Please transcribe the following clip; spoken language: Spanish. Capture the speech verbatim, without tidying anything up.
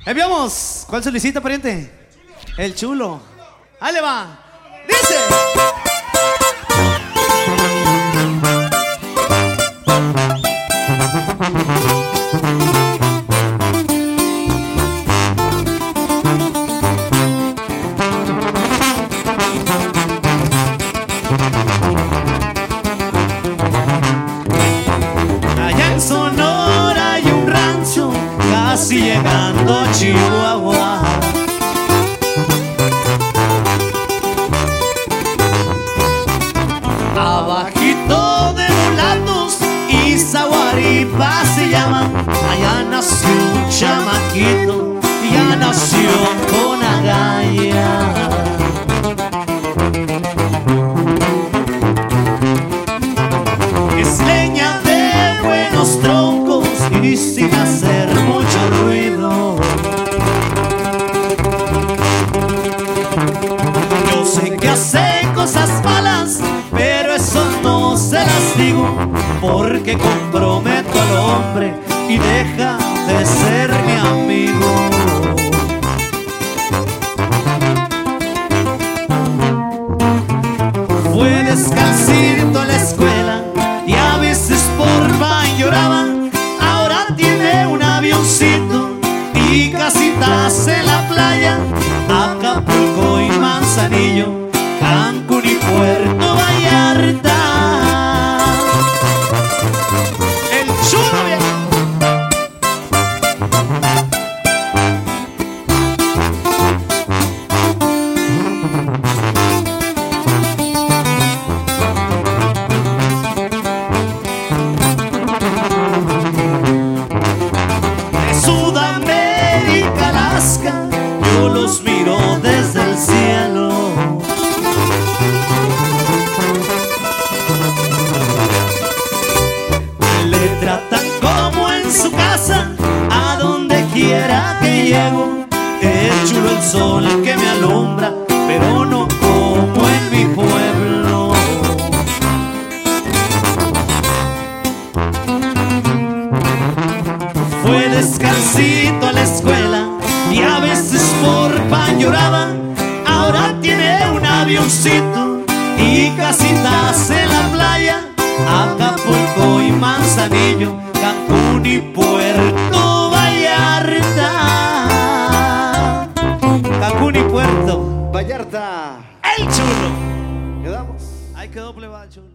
Enviamos. ¿Cuál solicita, pariente? El chulo. Ahí le va. Dice. Allá en Sonora hay un rancho, casi llegando a Chihuahua. Abajito de Mulatos y Zaguaripa se llama. Allá nació un chamaquito, ya nació con agallas. Es leña de buenos troncos y sin hacer mucho ruido. Yo sé que hace cosas malas, pero eso no se las digo, porque comprometo al hombre y deja de ser mi amigo. Fue descansito a la escuela y a veces por pan lloraba. Ahora tiene un avioncito y casitas en la playa. Acapulco y Manzanillo, Cancún y Puerto Vallarta. El chulo bien. De Sudamérica, Alaska, yo los miro desde el cielo. Le tratan como en su casa, a donde quiera que llego. Es chulo el sol que me alumbra, pero no como en mi pueblo. Fue descansito a la escuela y a veces por pan lloraba. Ahora tiene un avioncito y casitas en la playa. Acapulco y Manzanillo, Cancún y Puerto Vallarta. Cancún y Puerto Vallarta. El chulo. Quedamos. Ahí quedó plebada, chulo.